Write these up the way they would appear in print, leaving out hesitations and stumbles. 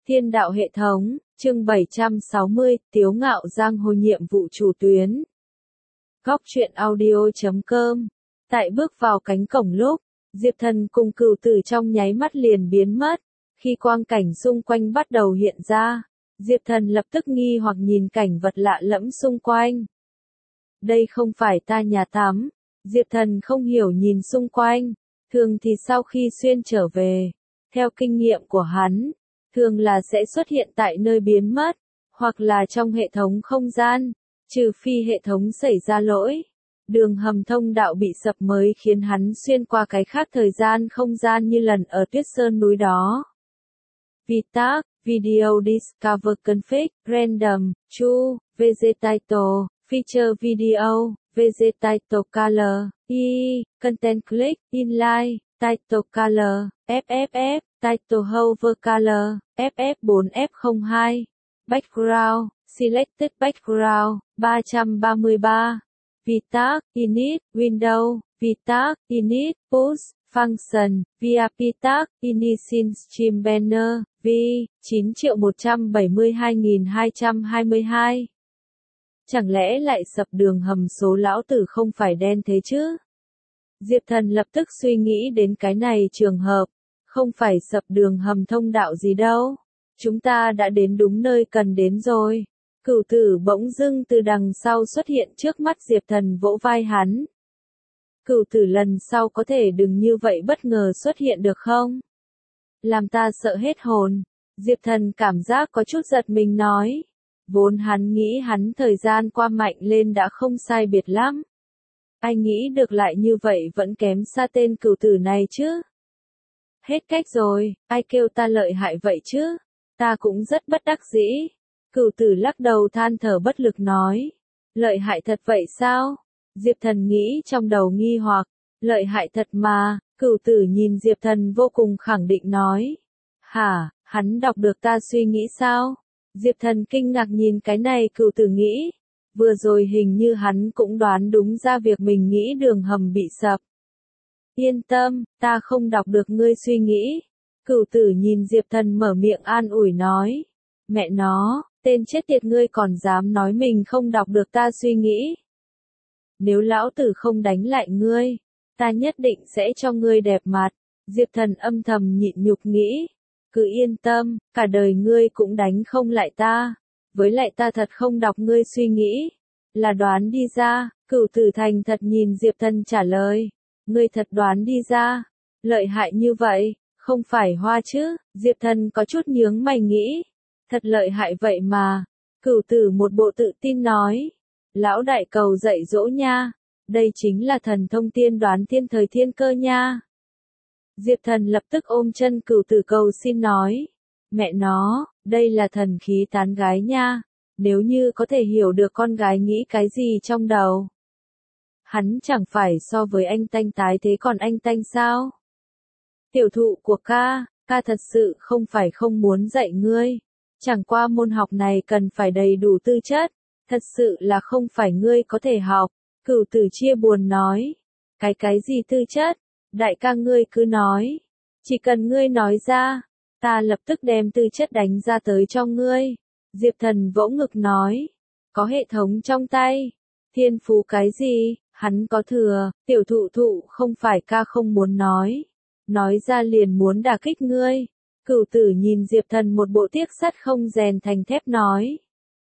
Thiên đạo hệ thống, chương 760, Tiếu ngạo giang hồ nhiệm vụ chủ tuyến. Góc truyện audio.com. Tại bước vào cánh cổng lúc, Diệp Thần cùng Cửu Tử trong nháy mắt liền biến mất. Khi quang cảnh xung quanh bắt đầu hiện ra, Diệp Thần lập tức nghi hoặc nhìn cảnh vật lạ lẫm xung quanh. Đây không phải ta nhà tắm. Diệp Thần không hiểu nhìn xung quanh. Thường thì sau khi xuyên trở về, theo kinh nghiệm của hắn, thường là sẽ xuất hiện tại nơi biến mất, hoặc là trong hệ thống không gian, trừ phi hệ thống xảy ra lỗi. Đường hầm thông đạo bị sập mới khiến hắn xuyên qua cái khác thời gian không gian như lần ở Tuyết Sơn núi đó. VTAG, Video Discover Config, Random, True, Vegetatal, Feature Video, Vegetatal Color, Content Click, Inline, Title Color, FFF, Title Hover Color, FF4F02, Background, Selected Background, 333, VTAG, Init, Window, VTAG, Init, Push, Function, VIP Tag, Initial Stream Banner, V, 9.172.222. Chẳng lẽ lại sập đường hầm số lão tử không phải đen thế chứ? Diệp Thần lập tức suy nghĩ đến cái này trường hợp, không phải sập đường hầm thông đạo gì đâu. Chúng ta đã đến đúng nơi cần đến rồi. Cửu Tử bỗng dưng từ đằng sau xuất hiện trước mắt Diệp Thần vỗ vai hắn. Cửu Tử lần sau có thể đừng như vậy bất ngờ xuất hiện được không? Làm ta sợ hết hồn. Diệp Thần cảm giác có chút giật mình nói. Vốn hắn nghĩ hắn thời gian qua mạnh lên đã không sai biệt lắm. Ai nghĩ được lại như vậy vẫn kém xa tên Cửu Tử này chứ? Hết cách rồi, ai kêu ta lợi hại vậy chứ? Ta cũng rất bất đắc dĩ. Cửu Tử lắc đầu than thở bất lực nói. Lợi hại thật vậy sao? Diệp Thần nghĩ trong đầu nghi hoặc. Lợi hại thật mà. Cửu Tử nhìn Diệp Thần vô cùng khẳng định nói. Hả, hắn đọc được ta suy nghĩ sao? Diệp Thần kinh ngạc nhìn cái này Cửu Tử nghĩ. Vừa rồi hình như hắn cũng đoán đúng ra việc mình nghĩ đường hầm bị sập. Yên tâm, ta không đọc được ngươi suy nghĩ. Cửu Tử nhìn Diệp Thần mở miệng an ủi nói. Mẹ nó, tên chết tiệt ngươi còn dám nói mình không đọc được ta suy nghĩ. Nếu lão tử không đánh lại ngươi, ta nhất định sẽ cho ngươi đẹp mặt. Diệp Thần âm thầm nhịn nhục nghĩ. Cứ yên tâm, cả đời ngươi cũng đánh không lại ta. Với lại ta thật không đọc ngươi suy nghĩ. Là đoán đi ra. Cửu Tử thành thật nhìn Diệp Thần trả lời. Ngươi thật đoán đi ra. Lợi hại như vậy, không phải hoa chứ? Diệp Thần có chút nhướng mày nghĩ. Thật lợi hại vậy mà. Cửu Tử một bộ tự tin nói. Lão đại cầu dạy dỗ nha. Đây chính là thần thông tiên đoán thiên thời thiên cơ nha. Diệp Thần lập tức ôm chân Cửu Tử cầu xin nói. Mẹ nó, đây là thần khí tán gái nha. Nếu như có thể hiểu được con gái nghĩ cái gì trong đầu. Hắn chẳng phải so với anh Tanh tái thế còn anh Tanh sao? Tiểu thụ của ca thật sự không phải không muốn dạy ngươi. Chẳng qua môn học này cần phải đầy đủ tư chất. Thật sự là không phải ngươi có thể học. Cửu Tử chia buồn nói. Cái gì tư chất? Đại ca ngươi cứ nói. Chỉ cần ngươi nói ra, ta lập tức đem tư chất đánh ra tới cho ngươi. Diệp Thần vỗ ngực nói. Có hệ thống trong tay. Thiên phú cái gì? Hắn có thừa. Tiểu thụ không phải ca không muốn nói. Nói ra liền muốn đả kích ngươi. Cửu Tử nhìn Diệp Thần một bộ tiếc sắt không rèn thành thép nói.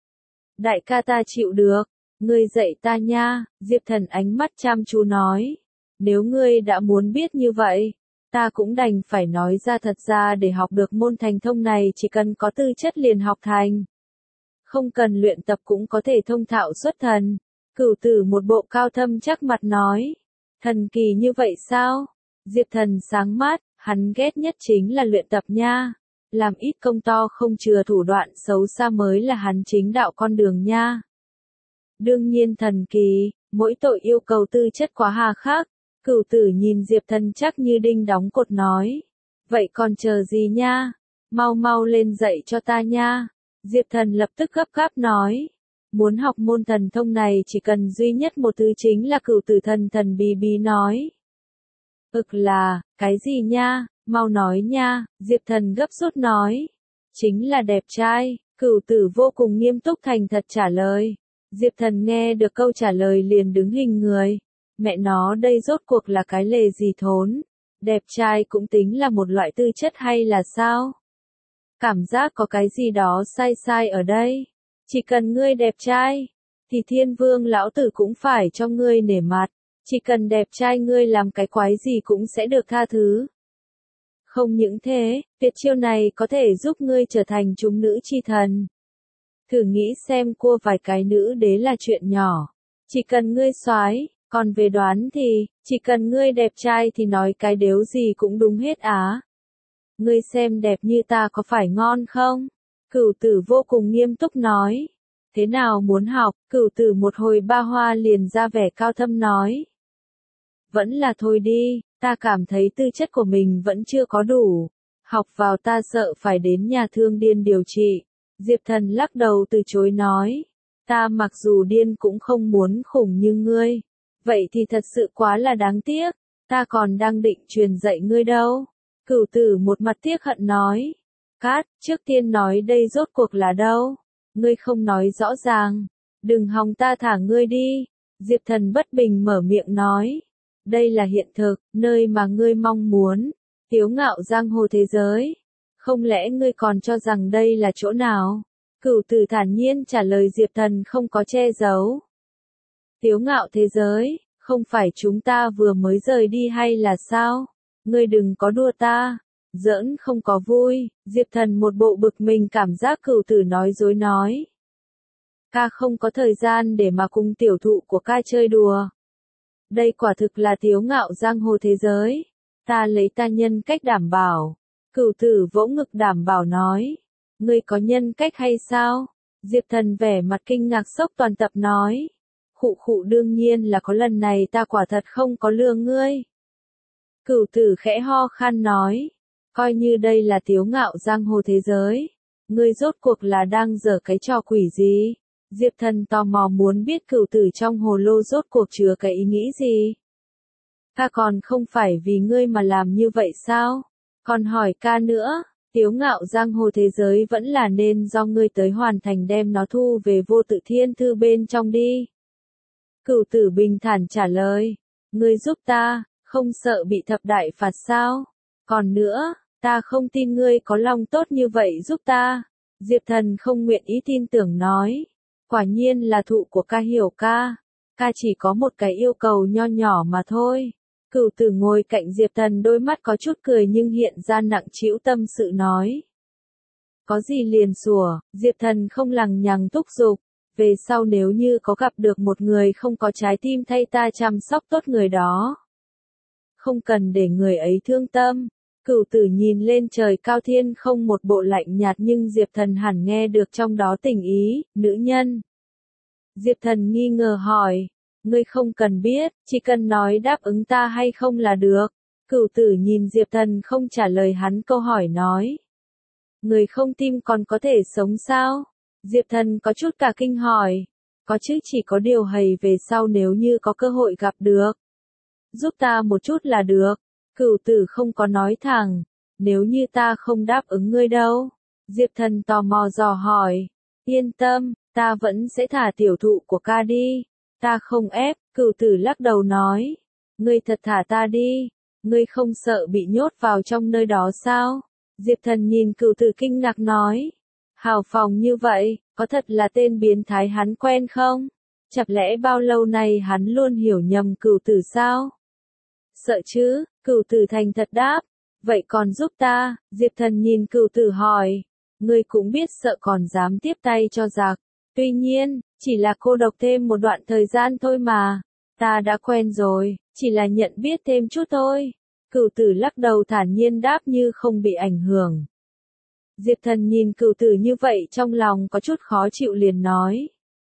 Đại ca ta chịu được. Ngươi dạy ta nha. Diệp Thần ánh mắt chăm chú nói. Nếu ngươi đã muốn biết như vậy, ta cũng đành phải nói ra thật ra để học được môn thành thông này chỉ cần có tư chất liền học thành. Không cần luyện tập cũng có thể thông thạo xuất thần. Cửu Tử một bộ cao thâm chắc mặt nói. Thần kỳ như vậy sao? Diệp Thần sáng mắt, hắn ghét nhất chính là luyện tập nha. Làm ít công to không chừa thủ đoạn xấu xa mới là hắn chính đạo con đường nha. Đương nhiên thần kỳ, mỗi tội yêu cầu tư chất quá hà khắc. Cửu Tử nhìn Diệp Thần chắc như đinh đóng cột nói. Vậy còn chờ gì nha? Mau lên dạy cho ta nha. Diệp Thần lập tức gấp gáp nói. Muốn học môn thần thông này chỉ cần duy nhất một thứ chính là Cửu Tử thần bí nói. Là, cái gì nha? Mau nói nha. Diệp Thần gấp rút nói. Chính là đẹp trai, Cửu Tử vô cùng nghiêm túc thành thật trả lời. Diệp Thần nghe được câu trả lời liền đứng hình người. Mẹ nó đây rốt cuộc là cái lề gì thốn? Đẹp trai cũng tính là một loại tư chất hay là sao? Cảm giác có cái gì đó sai sai ở đây. Chỉ cần ngươi đẹp trai, thì Thiên Vương lão tử cũng phải cho ngươi nể mặt. Chỉ cần đẹp trai ngươi làm cái quái gì cũng sẽ được tha thứ. Không những thế, tuyệt chiêu này có thể giúp ngươi trở thành chúng nữ chi thần. Thử nghĩ xem cua vài cái nữ đế là chuyện nhỏ. Chỉ cần ngươi soái, còn về đoán thì, chỉ cần ngươi đẹp trai thì nói cái đếu gì cũng đúng hết á. Ngươi xem đẹp như ta có phải ngon không? Cửu Tử vô cùng nghiêm túc nói. Thế nào muốn học? Cửu Tử một hồi ba hoa liền ra vẻ cao thâm nói. Vẫn là thôi đi, ta cảm thấy tư chất của mình vẫn chưa có đủ. Học vào ta sợ phải đến nhà thương điên điều trị. Diệp Thần lắc đầu từ chối nói. Ta mặc dù điên cũng không muốn khủng như ngươi. Vậy thì thật sự quá là đáng tiếc. Ta còn đang định truyền dạy ngươi đâu. Cửu Tử một mặt tiếc hận nói. Cát, trước tiên nói đây rốt cuộc là đâu? Ngươi không nói rõ ràng. Đừng hòng ta thả ngươi đi. Diệp Thần bất bình mở miệng nói. Đây là hiện thực, nơi mà ngươi mong muốn. Tiếu ngạo giang hồ thế giới. Không lẽ ngươi còn cho rằng đây là chỗ nào? Cửu Tử thản nhiên trả lời Diệp Thần không có che giấu. Tiếu ngạo thế giới, không phải chúng ta vừa mới rời đi hay là sao? Ngươi đừng có đùa ta. Giỡn không có vui. Diệp Thần một bộ bực mình cảm giác Cửu Tử nói dối nói. Ca không có thời gian để mà cùng tiểu thụ của ca chơi đùa. Đây quả thực là tiếu ngạo giang hồ thế giới. Ta lấy ta nhân cách đảm bảo. Cửu Tử vỗ ngực đảm bảo nói. Ngươi có nhân cách hay sao? Diệp Thần vẻ mặt kinh ngạc sốc toàn tập nói. Khụ khụ đương nhiên là có, lần này ta quả thật không có lừa ngươi. Cửu Tử khẽ ho khan nói. Coi như đây là tiếu ngạo giang hồ thế giới. Ngươi rốt cuộc là đang giở cái trò quỷ gì? Diệp Thần tò mò muốn biết Cửu Tử trong hồ lô rốt cuộc chứa cái ý nghĩ gì. Ca còn không phải vì ngươi mà làm như vậy sao? Còn hỏi ca nữa, tiếu ngạo giang hồ thế giới vẫn là nên do ngươi tới hoàn thành đem nó thu về vô tự thiên thư bên trong đi. Cửu Tử bình thản trả lời, ngươi giúp ta, không sợ bị thập đại phạt sao? Còn nữa, ta không tin ngươi có lòng tốt như vậy giúp ta. Diệp Thần không nguyện ý tin tưởng nói. Quả nhiên là thụ của ca hiểu ca. Ca chỉ có một cái yêu cầu nho nhỏ mà thôi. Cửu Tử ngồi cạnh Diệp Thần đôi mắt có chút cười nhưng hiện ra nặng trĩu tâm sự nói. Có gì liền sủa, Diệp Thần không lằng nhằng thúc giục. Về sau nếu như có gặp được một người không có trái tim thay ta chăm sóc tốt người đó. Không cần để người ấy thương tâm. Cửu Tử nhìn lên trời cao thiên không một bộ lạnh nhạt nhưng Diệp Thần hẳn nghe được trong đó tình ý, nữ nhân. Diệp Thần nghi ngờ hỏi, ngươi không cần biết, chỉ cần nói đáp ứng ta hay không là được. Cửu Tử nhìn Diệp Thần không trả lời hắn câu hỏi nói. Người không tim còn có thể sống sao? Diệp Thần có chút cả kinh hỏi. Có chứ, chỉ có điều hầy về sau nếu như có cơ hội gặp được. Giúp ta một chút là được. Cửu Tử không có nói thẳng. Nếu như ta không đáp ứng ngươi đâu? Diệp Thần tò mò dò hỏi. Yên tâm, ta vẫn sẽ thả tiểu thụ của ca đi. Ta không ép, Cửu Tử lắc đầu nói. Ngươi thật thả ta đi. Ngươi không sợ bị nhốt vào trong nơi đó sao? Diệp Thần nhìn Cửu Tử kinh ngạc nói. Hào phóng như vậy, có thật là tên biến thái hắn quen không? Chẳng lẽ bao lâu nay hắn luôn hiểu nhầm Cửu Tử sao? Sợ chứ, Cửu Tử thành thật đáp. Vậy còn giúp ta? Diệp Thần nhìn Cửu Tử hỏi. Ngươi cũng biết sợ còn dám tiếp tay cho giặc. Tuy nhiên, chỉ là cô độc thêm một đoạn thời gian thôi mà. Ta đã quen rồi, chỉ là nhận biết thêm chút thôi. Cửu Tử lắc đầu thản nhiên đáp như không bị ảnh hưởng. Diệp Thần nhìn Cửu Tử như vậy trong lòng có chút khó chịu liền nói.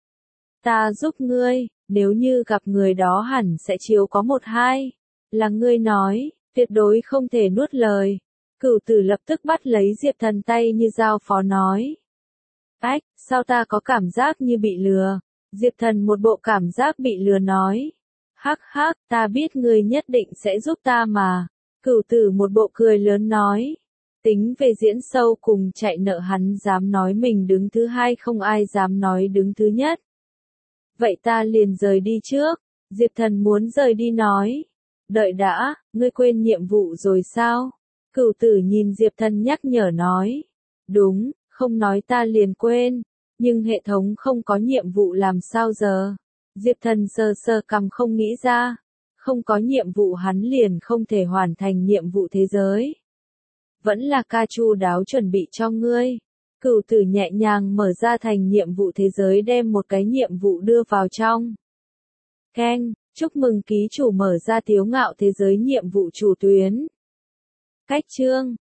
Ta giúp ngươi, nếu như gặp người đó hẳn sẽ chiếu có một hai. Là ngươi nói, tuyệt đối không thể nuốt lời. Cửu Tử lập tức bắt lấy Diệp Thần tay như dao phó nói. Ách, sao ta có cảm giác như bị lừa? Diệp Thần một bộ cảm giác bị lừa nói. Hắc hắc, ta biết ngươi nhất định sẽ giúp ta mà. Cửu Tử một bộ cười lớn nói. Tính về diễn sâu cùng chạy nợ hắn dám nói mình đứng thứ hai không ai dám nói đứng thứ nhất. Vậy ta liền rời đi trước. Diệp Thần muốn rời đi nói. Đợi đã, ngươi quên nhiệm vụ rồi sao? Cửu Tử nhìn Diệp Thần nhắc nhở nói. Đúng, không nói ta liền quên. Nhưng hệ thống không có nhiệm vụ làm sao giờ? Diệp Thần sờ sờ cằm không nghĩ ra. Không có nhiệm vụ hắn liền không thể hoàn thành nhiệm vụ thế giới. Vẫn là ca chu đáo chuẩn bị cho ngươi. Cửu Tử nhẹ nhàng mở ra thành nhiệm vụ thế giới đem một cái nhiệm vụ đưa vào trong. Keng, chúc mừng ký chủ mở ra Tiếu Ngạo thế giới nhiệm vụ chủ tuyến. Cách chương